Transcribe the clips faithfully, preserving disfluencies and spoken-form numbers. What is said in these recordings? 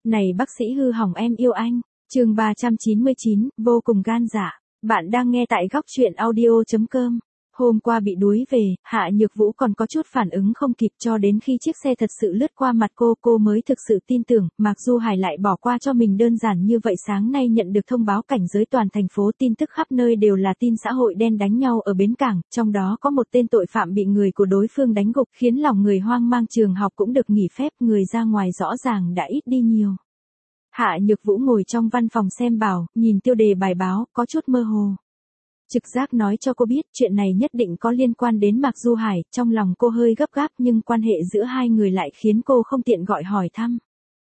Này bác sĩ hư hỏng em yêu anh. Chương ba trăm chín mươi chín, vô cùng gan dạ. Bạn đang nghe tại góc truyện audio chấm com. Hôm qua bị đuối về, Hạ Nhược Vũ còn có chút phản ứng không kịp, cho đến khi chiếc xe thật sự lướt qua mặt cô, cô mới thực sự tin tưởng, Mạc Du Hải lại bỏ qua cho mình đơn giản như vậy. Sáng nay nhận được thông báo cảnh giới toàn thành phố, tin tức khắp nơi đều là tin xã hội đen đánh nhau ở bến cảng, trong đó có một tên tội phạm bị người của đối phương đánh gục, khiến lòng người hoang mang. Trường học cũng được nghỉ phép, người ra ngoài rõ ràng đã ít đi nhiều. Hạ Nhược Vũ ngồi trong văn phòng xem báo, nhìn tiêu đề bài báo, có chút mơ hồ. Trực giác nói cho cô biết chuyện này nhất định có liên quan đến Mạc Du Hải, trong lòng cô hơi gấp gáp nhưng quan hệ giữa hai người lại khiến cô không tiện gọi hỏi thăm.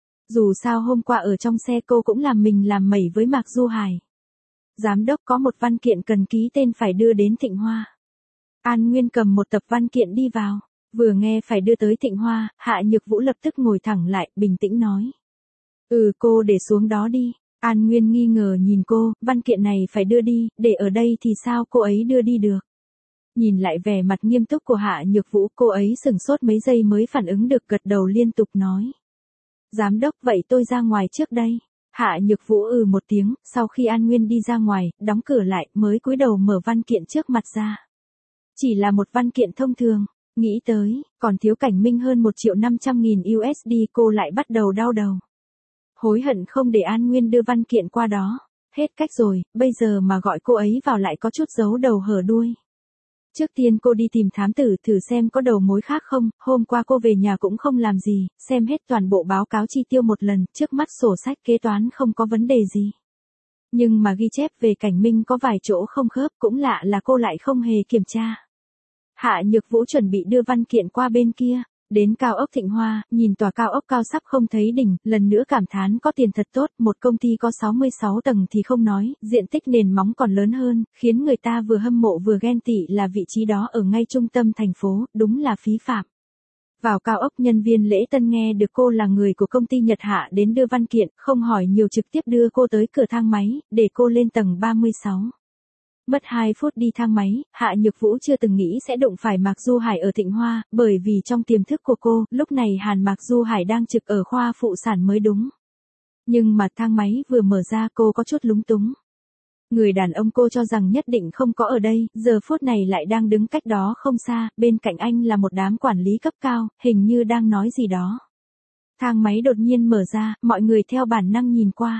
Dù sao hôm qua ở trong xe cô cũng làm mình làm mẩy với Mạc Du Hải. Giám đốc có một văn kiện cần ký tên phải đưa đến Thịnh Hoa. An Nguyên cầm một tập văn kiện đi vào, vừa nghe phải đưa tới Thịnh Hoa, Hạ Nhược Vũ lập tức ngồi thẳng lại, bình tĩnh nói. Ừ, cô để xuống đó đi. An Nguyên nghi ngờ nhìn cô, văn kiện này phải đưa đi, để ở đây thì sao cô ấy đưa đi được. Nhìn lại vẻ mặt nghiêm túc của Hạ Nhược Vũ, cô ấy sửng sốt mấy giây mới phản ứng được, gật đầu liên tục nói. Giám đốc, vậy tôi ra ngoài trước đây. Hạ Nhược Vũ ừ một tiếng, sau khi An Nguyên đi ra ngoài, đóng cửa lại, mới cúi đầu mở văn kiện trước mặt ra. Chỉ là một văn kiện thông thường, nghĩ tới, còn thiếu Cảnh Minh hơn một triệu năm trăm nghìn u ét đê, cô lại bắt đầu đau đầu. Hối hận không để An Nguyên đưa văn kiện qua đó. Hết cách rồi, bây giờ mà gọi cô ấy vào lại có chút giấu đầu hở đuôi. Trước tiên cô đi tìm thám tử thử xem có đầu mối khác không, hôm qua cô về nhà cũng không làm gì, xem hết toàn bộ báo cáo chi tiêu một lần, trước mắt sổ sách kế toán không có vấn đề gì. Nhưng mà ghi chép về Cảnh Minh có vài chỗ không khớp, cũng lạ là cô lại không hề kiểm tra. Hạ Nhược Vũ chuẩn bị đưa văn kiện qua bên kia. Đến cao ốc Thịnh Hoa, nhìn tòa cao ốc cao sắp không thấy đỉnh, lần nữa cảm thán có tiền thật tốt, một công ty có sáu mươi sáu tầng thì không nói, diện tích nền móng còn lớn hơn, khiến người ta vừa hâm mộ vừa ghen tị là vị trí đó ở ngay trung tâm thành phố, đúng là phí phạm. Vào cao ốc, nhân viên lễ tân nghe được cô là người của công ty Nhật Hạ đến đưa văn kiện, không hỏi nhiều trực tiếp đưa cô tới cửa thang máy, để cô lên tầng ba mươi sáu. Mất hai phút đi thang máy, Hạ Nhược Vũ chưa từng nghĩ sẽ đụng phải Mạc Du Hải ở Thịnh Hoa, bởi vì trong tiềm thức của cô, lúc này Hàn Mạc Du Hải đang trực ở khoa phụ sản mới đúng. Nhưng mà thang máy vừa mở ra cô có chút lúng túng. Người đàn ông cô cho rằng nhất định không có ở đây, giờ phút này lại đang đứng cách đó không xa, bên cạnh anh là một đám quản lý cấp cao, hình như đang nói gì đó. Thang máy đột nhiên mở ra, mọi người theo bản năng nhìn qua.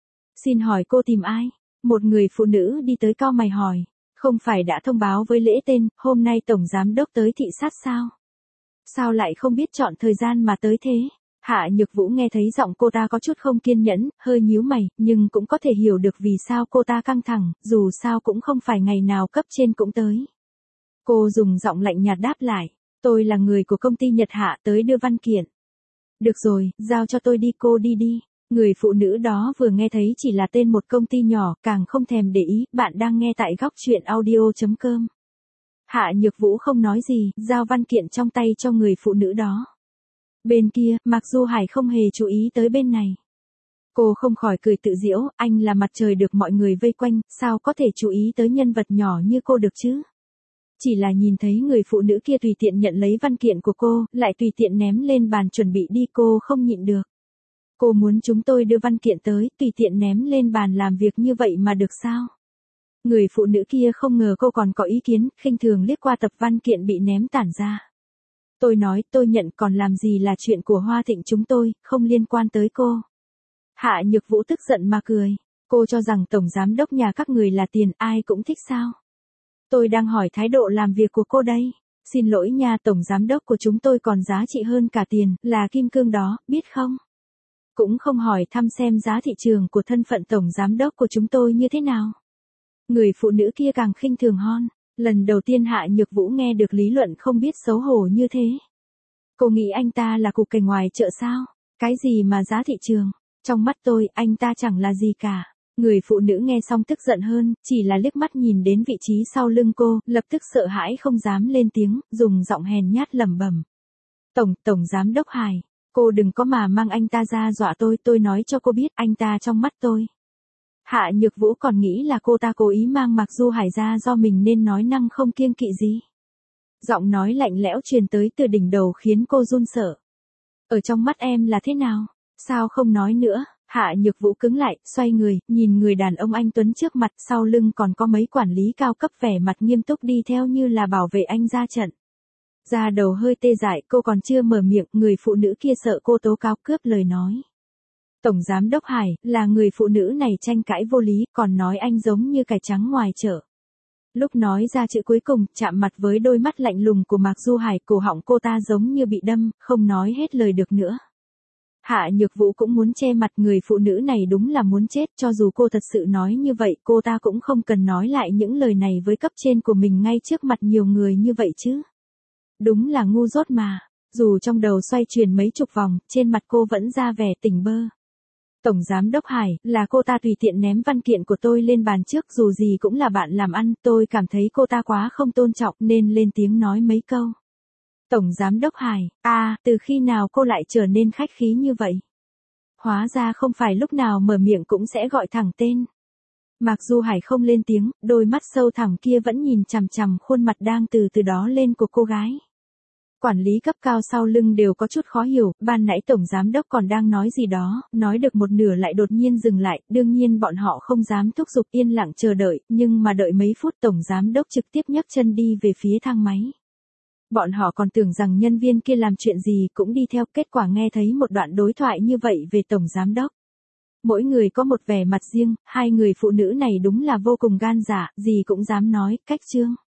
Xin hỏi cô tìm ai? Một người phụ nữ đi tới cau mày hỏi, không phải đã thông báo với lễ tên, hôm nay tổng giám đốc tới thị sát sao? Sao lại không biết chọn thời gian mà tới thế? Hạ Nhược Vũ nghe thấy giọng cô ta có chút không kiên nhẫn, hơi nhíu mày, nhưng cũng có thể hiểu được vì sao cô ta căng thẳng, dù sao cũng không phải ngày nào cấp trên cũng tới. Cô dùng giọng lạnh nhạt đáp lại, tôi là người của công ty Nhật Hạ tới đưa văn kiện. Được rồi, giao cho tôi đi, cô đi đi. Người phụ nữ đó vừa nghe thấy chỉ là tên một công ty nhỏ, càng không thèm để ý. Bạn đang nghe tại góc truyện audio chấm com. Hạ Nhược Vũ không nói gì, giao văn kiện trong tay cho người phụ nữ đó. Bên kia, Mạc Du Hải không hề chú ý tới bên này. Cô không khỏi cười tự giễu, anh là mặt trời được mọi người vây quanh, sao có thể chú ý tới nhân vật nhỏ như cô được chứ? Chỉ là nhìn thấy người phụ nữ kia tùy tiện nhận lấy văn kiện của cô, lại tùy tiện ném lên bàn chuẩn bị đi, cô không nhịn được. Cô muốn chúng tôi đưa văn kiện tới, tùy tiện ném lên bàn làm việc như vậy mà được sao? Người phụ nữ kia không ngờ cô còn có ý kiến, khinh thường liếc qua tập văn kiện bị ném tản ra. Tôi nói, tôi nhận, còn làm gì là chuyện của Hoa Thịnh chúng tôi, không liên quan tới cô. Hạ Nhược Vũ tức giận mà cười. Cô cho rằng tổng giám đốc nhà các người là tiền, ai cũng thích sao? Tôi đang hỏi thái độ làm việc của cô đây. Xin lỗi nha, tổng giám đốc của chúng tôi còn giá trị hơn cả tiền, là kim cương đó, biết không? Cũng không hỏi thăm xem giá thị trường của thân phận tổng giám đốc của chúng tôi như thế nào. Người phụ nữ kia càng khinh thường hon. Lần đầu tiên Hạ Nhược Vũ nghe được lý luận không biết xấu hổ như thế. Cô nghĩ anh ta là cục cảnh ngoài chợ sao? Cái gì mà giá thị trường? Trong mắt tôi, anh ta chẳng là gì cả. Người phụ nữ nghe xong tức giận hơn, chỉ là liếc mắt nhìn đến vị trí sau lưng cô, lập tức sợ hãi không dám lên tiếng, dùng giọng hèn nhát lẩm bẩm. Tổng, tổng giám đốc Hải. Cô đừng có mà mang anh ta ra dọa tôi, tôi nói cho cô biết anh ta trong mắt tôi. Hạ Nhược Vũ còn nghĩ là cô ta cố ý mang Mạc Du Hải ra do mình nên nói năng không kiêng kỵ gì. Giọng nói lạnh lẽo truyền tới từ đỉnh đầu khiến cô run sợ. Ở trong mắt em là thế nào? Sao không nói nữa? Hạ Nhược Vũ cứng lại, xoay người, nhìn người đàn ông anh tuấn trước mặt, sau lưng còn có mấy quản lý cao cấp vẻ mặt nghiêm túc đi theo như là bảo vệ anh ra trận. Da đầu hơi tê dại, cô còn chưa mở miệng, người phụ nữ kia sợ cô tố cáo cướp lời nói. Tổng giám đốc Hải, là người phụ nữ này tranh cãi vô lý, còn nói anh giống như cải trắng ngoài chợ. Lúc nói ra chữ cuối cùng, chạm mặt với đôi mắt lạnh lùng của Mạc Du Hải, cổ họng cô ta giống như bị đâm, không nói hết lời được nữa. Hạ Nhược Vũ cũng muốn che mặt, người phụ nữ này đúng là muốn chết, cho dù cô thật sự nói như vậy, cô ta cũng không cần nói lại những lời này với cấp trên của mình ngay trước mặt nhiều người như vậy chứ. Đúng là ngu dốt mà, dù trong đầu xoay chuyển mấy chục vòng, trên mặt cô vẫn ra vẻ tỉnh bơ. Tổng giám đốc Hải, là cô ta tùy tiện ném văn kiện của tôi lên bàn trước, dù gì cũng là bạn làm ăn, tôi cảm thấy cô ta quá không tôn trọng nên lên tiếng nói mấy câu. Tổng giám đốc Hải, à, từ khi nào cô lại trở nên khách khí như vậy? Hóa ra không phải lúc nào mở miệng cũng sẽ gọi thẳng tên. Mạc Du Hải không lên tiếng, đôi mắt sâu thẳm kia vẫn nhìn chằm chằm khuôn mặt đang từ từ đó lên của cô gái. Quản lý cấp cao sau lưng đều có chút khó hiểu, ban nãy tổng giám đốc còn đang nói gì đó, nói được một nửa lại đột nhiên dừng lại, đương nhiên bọn họ không dám thúc giục, yên lặng chờ đợi, nhưng mà đợi mấy phút tổng giám đốc trực tiếp nhấc chân đi về phía thang máy. Bọn họ còn tưởng rằng nhân viên kia làm chuyện gì cũng đi theo, kết quả nghe thấy một đoạn đối thoại như vậy về tổng giám đốc. Mỗi người có một vẻ mặt riêng, hai người phụ nữ này đúng là vô cùng gan dạ, gì cũng dám nói, cách trương.